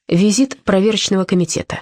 Визит проверочного комитета.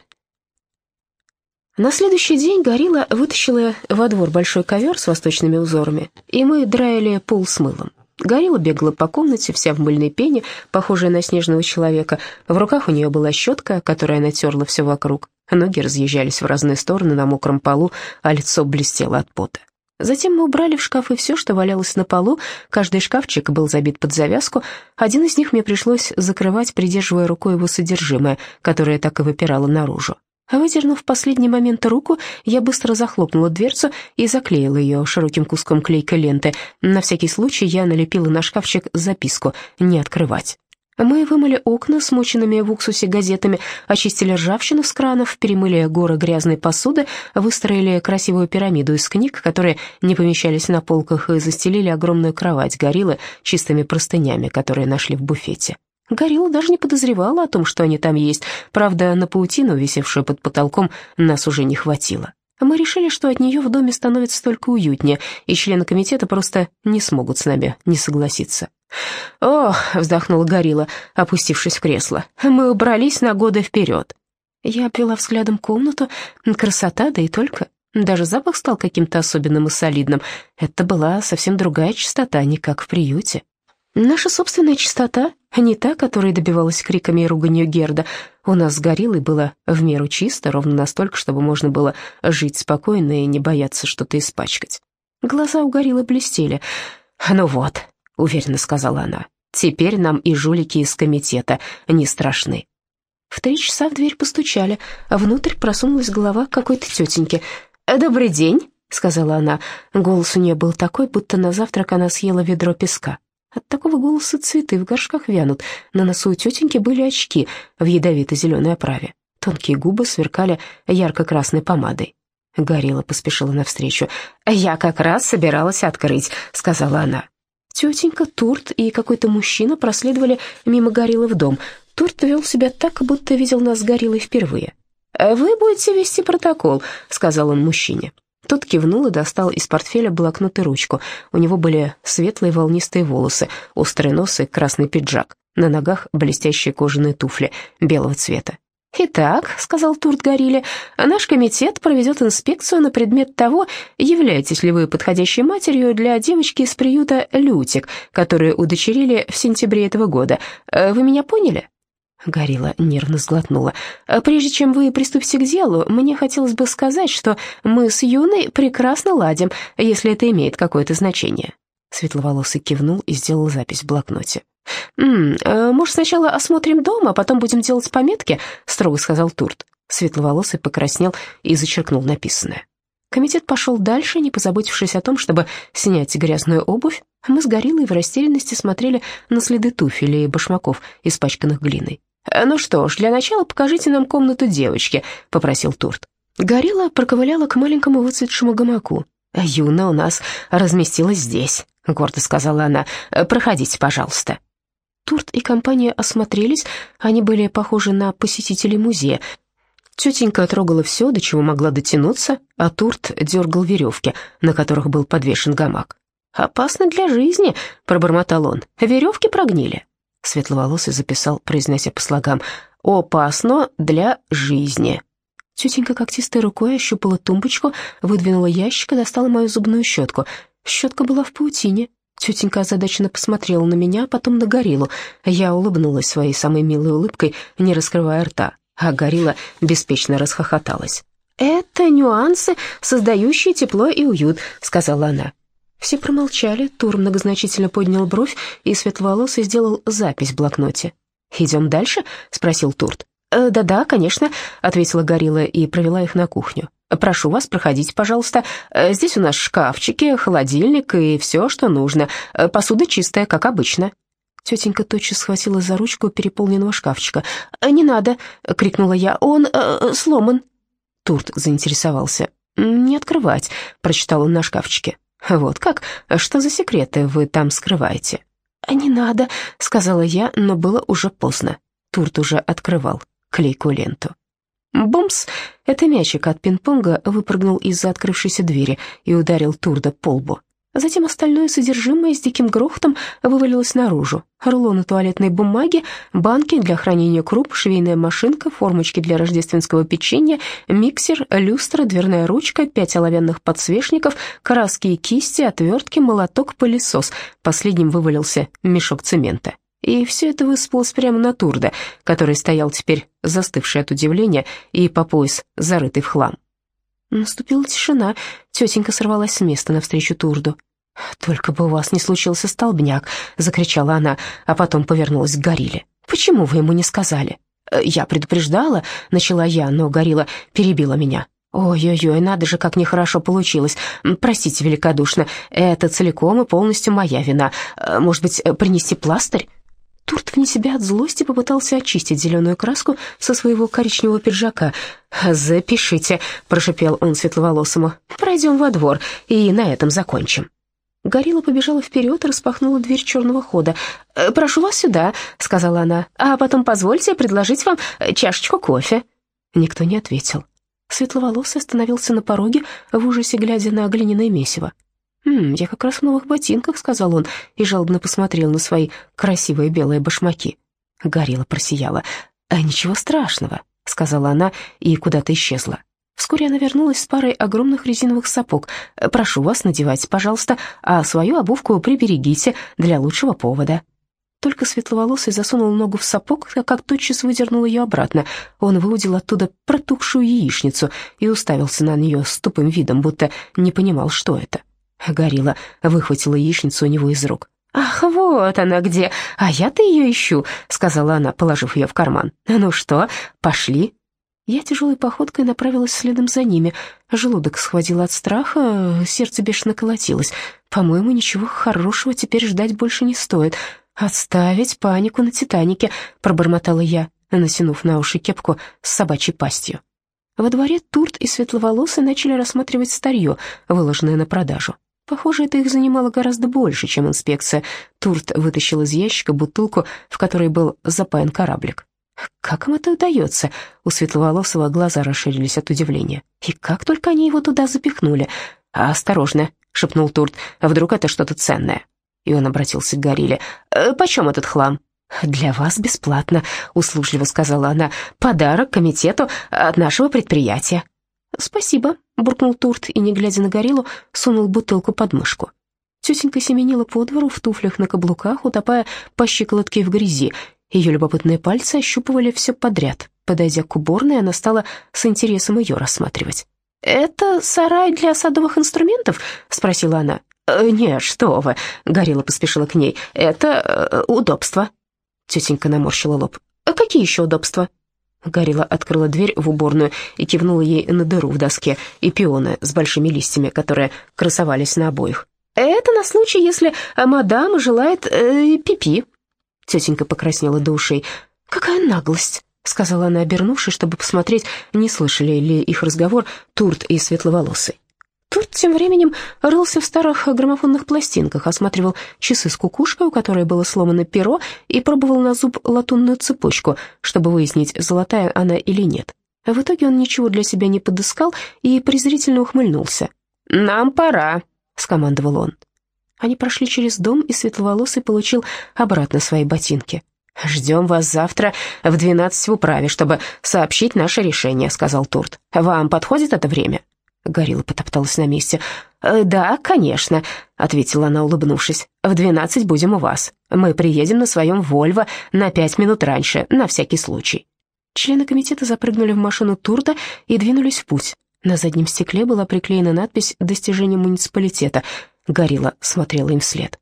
На следующий день Горилла вытащила во двор большой ковер с восточными узорами, и мы драили пол с мылом. Горилла бегала по комнате, вся в мыльной пене, похожая на снежного человека. В руках у нее была щетка, которой она терла все вокруг. Ноги разъезжались в разные стороны на мокром полу, а лицо блестело от пота. Затем мы убрали в шкафы все, что валялось на полу. Каждый шкафчик был забит под завязку. Один из них мне пришлось закрывать, придерживая рукой его содержимое, которое так и выпирало наружу. Выдернув в последний момент руку, я быстро захлопнула дверцу и заклеила ее широким куском клейкой ленты. На всякий случай я налепила на шкафчик записку «Не открывать». Мы вымыли окна смоченными в уксусе газетами, очистили ржавчину с кранов, перемыли горы грязной посуды, выстроили красивую пирамиду из книг, которые не помещались на полках, и застелили огромную кровать Гориллы чистыми простынями, которые нашли в буфете. Горилла даже не подозревала о том, что они там есть. Правда, на паутину, висевшую под потолком, нас уже не хватило. Мы решили, что от нее в доме становится только уютнее, и члены комитета просто не смогут с нами не согласиться. «Ох», — вздохнула Горилла, опустившись в кресло, — «мы убрались на годы вперед». Я обвела взглядом комнату. Красота, да и только. Даже запах стал каким-то особенным и солидным. Это была совсем другая чистота, не как в приюте. Наша собственная чистота, не та, которой добивалась криками и руганью Герда. У нас с Гориллой было в меру чисто, ровно настолько, чтобы можно было жить спокойно и не бояться что-то испачкать. Глаза у Гориллы блестели. «Ну вот», — уверенно сказала она, — «теперь нам и жулики из комитета не страшны». В 3 часа в дверь постучали, а внутрь просунулась голова какой-то тетеньки. «Добрый день», — сказала она. Голос у нее был такой, будто на завтрак она съела ведро песка. От такого голоса цветы в горшках вянут. На носу у тетеньки были очки в ядовито-зеленой оправе. Тонкие губы сверкали ярко-красной помадой. Горилла поспешила навстречу. «Я как раз собиралась открыть», — сказала она. Тетенька, Турт и какой-то мужчина проследовали мимо Гориллы в дом. Турт вел себя так, будто видел нас с Гориллой впервые. «Вы будете вести протокол», — сказал он мужчине. Тот кивнул и достал из портфеля блокнот и ручку. У него были светлые волнистые волосы, острый нос и красный пиджак. На ногах блестящие кожаные туфли белого цвета. «Итак», — сказал Турт Горилле, — «наш комитет проведет инспекцию на предмет того, являетесь ли вы подходящей матерью для девочки из приюта «Лютик», которую удочерили в сентябре этого года. Вы меня поняли?» Горилла нервно сглотнула. «Прежде чем вы приступите к делу, мне хотелось бы сказать, что мы с Юной прекрасно ладим, если это имеет какое-то значение». Светловолосый кивнул и сделал запись в блокноте. «Может, сначала осмотрим дом, а потом будем делать пометки?» — строго сказал Турт. Светловолосый покраснел и зачеркнул написанное. Комитет пошел дальше, не позаботившись о том, чтобы снять грязную обувь. Мы с Гориллой в растерянности смотрели на следы туфель и башмаков, испачканных глиной. «Ну что ж, для начала покажите нам комнату девочки», — попросил Турт. Горилла проковыляла к маленькому выцветшему гамаку. «Юна у нас разместилась здесь», — гордо сказала она. «Проходите, пожалуйста». Турт и компания осмотрелись, они были похожи на посетителей музея. Тетенька трогала все, до чего могла дотянуться, а Турт дергал веревки, на которых был подвешен гамак. «Опасно для жизни», — пробормотал он. «Веревки прогнили». Светловолосый записал, произнося по слогам: «Опасно для жизни». Тетенька когтистой рукой ощупала тумбочку, выдвинула ящик и достала мою зубную щетку. Щетка была в паутине. Тетенька озадаченно посмотрела на меня, а потом на Гориллу. Я улыбнулась своей самой милой улыбкой, не раскрывая рта, а Горилла беспечно расхохоталась. «Это нюансы, создающие тепло и уют», — сказала она. Все промолчали, Тур многозначительно поднял бровь, и светловолосый сделал запись в блокноте. «Идем дальше?» — спросил Турт. «Да-да, конечно», — ответила Горилла и провела их на кухню. «Прошу вас, проходите, пожалуйста. Здесь у нас шкафчики, холодильник и все, что нужно. Посуда чистая, как обычно». Тетенька тотчас схватила за ручку переполненного шкафчика. «Не надо!» — крикнула я. «Он сломан!» Турт заинтересовался. «Не открывать», — прочитал он на шкафчике. «Вот как? Что за секреты вы там скрываете?» «Не надо», — сказала я, но было уже поздно. Турт уже открывал клейкую ленту. Бумс! Это мячик от пинг-понга выпрыгнул из-за открывшейся двери и ударил Турда по лбу. Затем остальное содержимое с диким грохотом вывалилось наружу. Рулоны туалетной бумаги, банки для хранения круп, швейная машинка, формочки для рождественского печенья, миксер, люстра, дверная ручка, 5 оловянных подсвечников, краски и кисти, отвертки, молоток, пылесос. Последним вывалился мешок цемента. И все это высыпалось прямо на Турда, который стоял теперь застывший от удивления и по пояс зарытый в хлам. Наступила тишина. Тетенька сорвалась с места навстречу Турду. «Только бы у вас не случился столбняк!» — закричала она, а потом повернулась к Горилле. «Почему вы ему не сказали?» «Я предупреждала», — начала я, но Горилла перебила меня. «Ой-ой-ой, надо же, как нехорошо получилось. Простите великодушно, это целиком и полностью моя вина. Может быть, принести пластырь?» Турт вне себя от злости попытался очистить зеленую краску со своего коричневого пиджака. «Запишите», — прошипел он светловолосому. «Пройдем во двор и на этом закончим». Горилла побежала вперед и распахнула дверь черного хода. «Прошу вас сюда», — сказала она, «а потом позвольте предложить вам чашечку кофе». Никто не ответил. Светловолосый остановился на пороге, в ужасе глядя на глиняное месиво. «Я как раз в новых ботинках», — сказал он, и жалобно посмотрел на свои красивые белые башмаки. Горилла просияла. «Ничего страшного», — сказала она и куда-то исчезла. Вскоре она вернулась с парой огромных резиновых сапог. «Прошу вас, надевайте, пожалуйста, а свою обувку приберегите для лучшего повода». Только светловолосый засунул ногу в сапог, как тотчас выдернул ее обратно. Он выудил оттуда протухшую яичницу и уставился на нее с тупым видом, будто не понимал, что это. Горилла выхватила яичницу у него из рук. «Ах, вот она где! А я-то ее ищу», — сказала она, положив ее в карман. «Ну что, пошли?» Я тяжелой походкой направилась следом за ними. Желудок схватило от страха, сердце бешено колотилось. По-моему, ничего хорошего теперь ждать больше не стоит. «Отставить панику на Титанике», — пробормотала я, натянув на уши кепку с собачьей пастью. Во дворе Турт и светловолосый начали рассматривать старье, выложенное на продажу. Похоже, это их занимало гораздо больше, чем инспекция. Турт вытащил из ящика бутылку, в которой был запаян кораблик. Как им это удается? У светловолосого глаза расширились от удивления. И как только они его туда запихнули? «Осторожно», — шепнул Турт, — «вдруг это что-то ценное?» И он обратился к Горилле. «Почем этот хлам?» «Для вас бесплатно», — услужливо сказала она. «Подарок комитету от нашего предприятия». «Спасибо», — буркнул Турт и, не глядя на Гориллу, сунул бутылку под мышку. Тетенька семенила по двору в туфлях на каблуках, утопая по щиколотке в грязи. Ее любопытные пальцы ощупывали все подряд. Подойдя к уборной, она стала с интересом ее рассматривать. «Это сарай для садовых инструментов?» — спросила она. «Нет, что вы», — Горилла поспешила к ней. «Это удобство». Тетенька наморщила лоб. «Какие еще удобства?» Горилла открыла дверь в уборную и кивнула ей на дыру в доске и пионы с большими листьями, которые красовались на обоих. «Это на случай, если мадам желает пипи». Тетенька покраснела до ушей. «Какая наглость», — сказала она, обернувшись, чтобы посмотреть, не слышали ли их разговор Турт и светловолосый. Турт тем временем рылся в старых граммофонных пластинках, осматривал часы с кукушкой, у которой было сломано перо, и пробовал на зуб латунную цепочку, чтобы выяснить, золотая она или нет. В итоге он ничего для себя не подыскал и презрительно ухмыльнулся. «Нам пора», — скомандовал он. Они прошли через дом, и светловолосый получил обратно свои ботинки. «Ждем вас завтра в 12 в управе, чтобы сообщить наше решение», — сказал Турт. «Вам подходит это время?» Горилла потопталась на месте. «Да, конечно», — ответила она, улыбнувшись. «В 12 будем у вас. Мы приедем на своем Вольво на 5 минут раньше, на всякий случай». Члены комитета запрыгнули в машину Турта и двинулись в путь. На заднем стекле была приклеена надпись «Достижение муниципалитета». Горилла смотрела им вслед.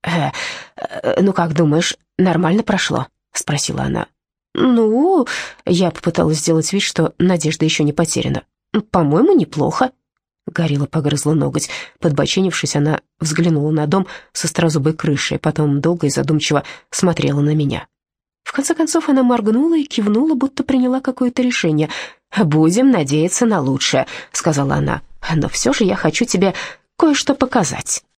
«Ну, как думаешь, нормально прошло?» — спросила она. «Ну...» — я попыталась сделать вид, что надежда еще не потеряна. «По-моему, неплохо». Горилла погрызла ноготь. Подбоченившись, она взглянула на дом со острозубой крышей, потом долго и задумчиво смотрела на меня. В конце концов она моргнула и кивнула, будто приняла какое-то решение. «Будем надеяться на лучшее», — сказала она. «Но все же я хочу тебе кое-что показать».